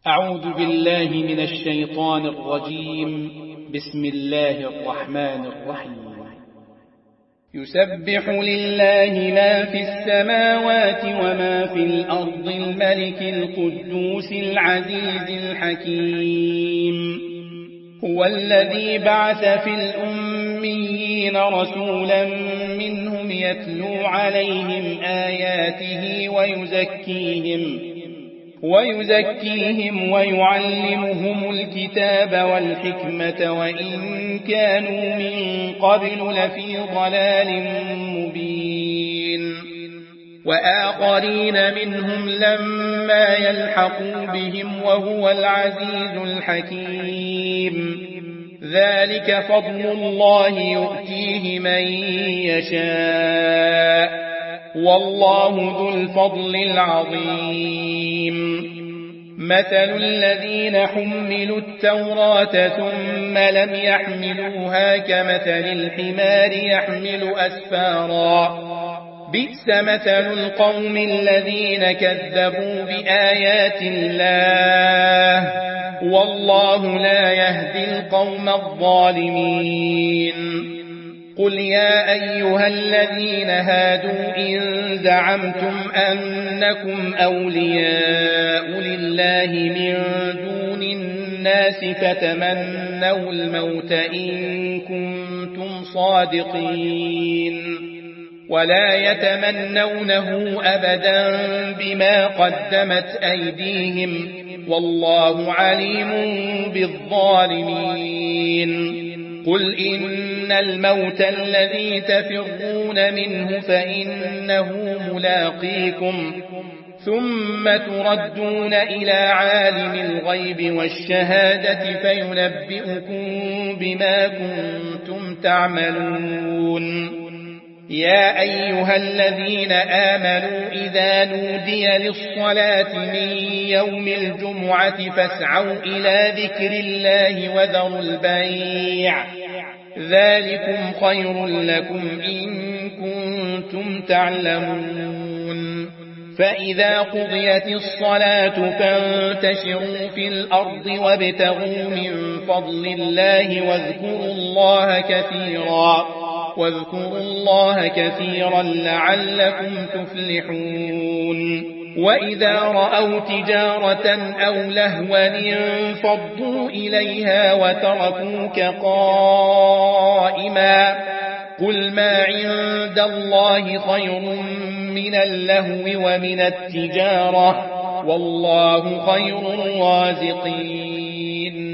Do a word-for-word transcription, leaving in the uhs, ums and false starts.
أعوذ بالله من الشيطان الرجيم. بسم الله الرحمن الرحيم. يسبح لله ما في السماوات وما في الأرض الملك القدوس العزيز الحكيم. هو الذي بعث في الأميين رسولا منهم يتلو عليهم آياته ويزكيهم ويزكيهم ويعلمهم الكتاب والحكمة وإن كانوا من قبل لفي ضلال مبين. وآخرين منهم لما يلحقوا بهم وهو العزيز الحكيم. ذلك فضل الله يؤتيه من يشاء والله ذو الفضل العظيم. مثل الذين حملوا التوراة ثم لم يحملوها كمثل الحمار يحمل أسفارا بئس مثل القوم الذين كذبوا بآيات الله والله لا يهدي القوم الظالمين. قل يا أيها الذين هادوا إن زعمتم أنكم أولياء لله من دون الناس فتمنوا الموت إن كنتم صادقين ولا يتمنونه أبدا بما قدمت أيديهم والله عليم بالظالمين. قل إن الموت الذي تفرون منه فإنه ملاقيكم ثم تردون إلى عالم الغيب والشهادة فينبئكم بما كنتم تعملون. يا أيها الذين آمنوا إذا نودي للصلاة من يوم الجمعة فاسعوا إلى ذكر الله وذروا البيع ذلكم خير لكم إن كنتم تعلمون. فإذا قضيت الصلاة فانتشروا في الأرض وابتغوا من فضل الله واذكروا الله كثيرا واذكروا الله كثيرا لعلكم تفلحون. وإذا رأوا تجارة أو لهوا انفضوا إليها وتركوك قائما قل ما عند الله خير من اللهو ومن التجارة والله خير الرازقين.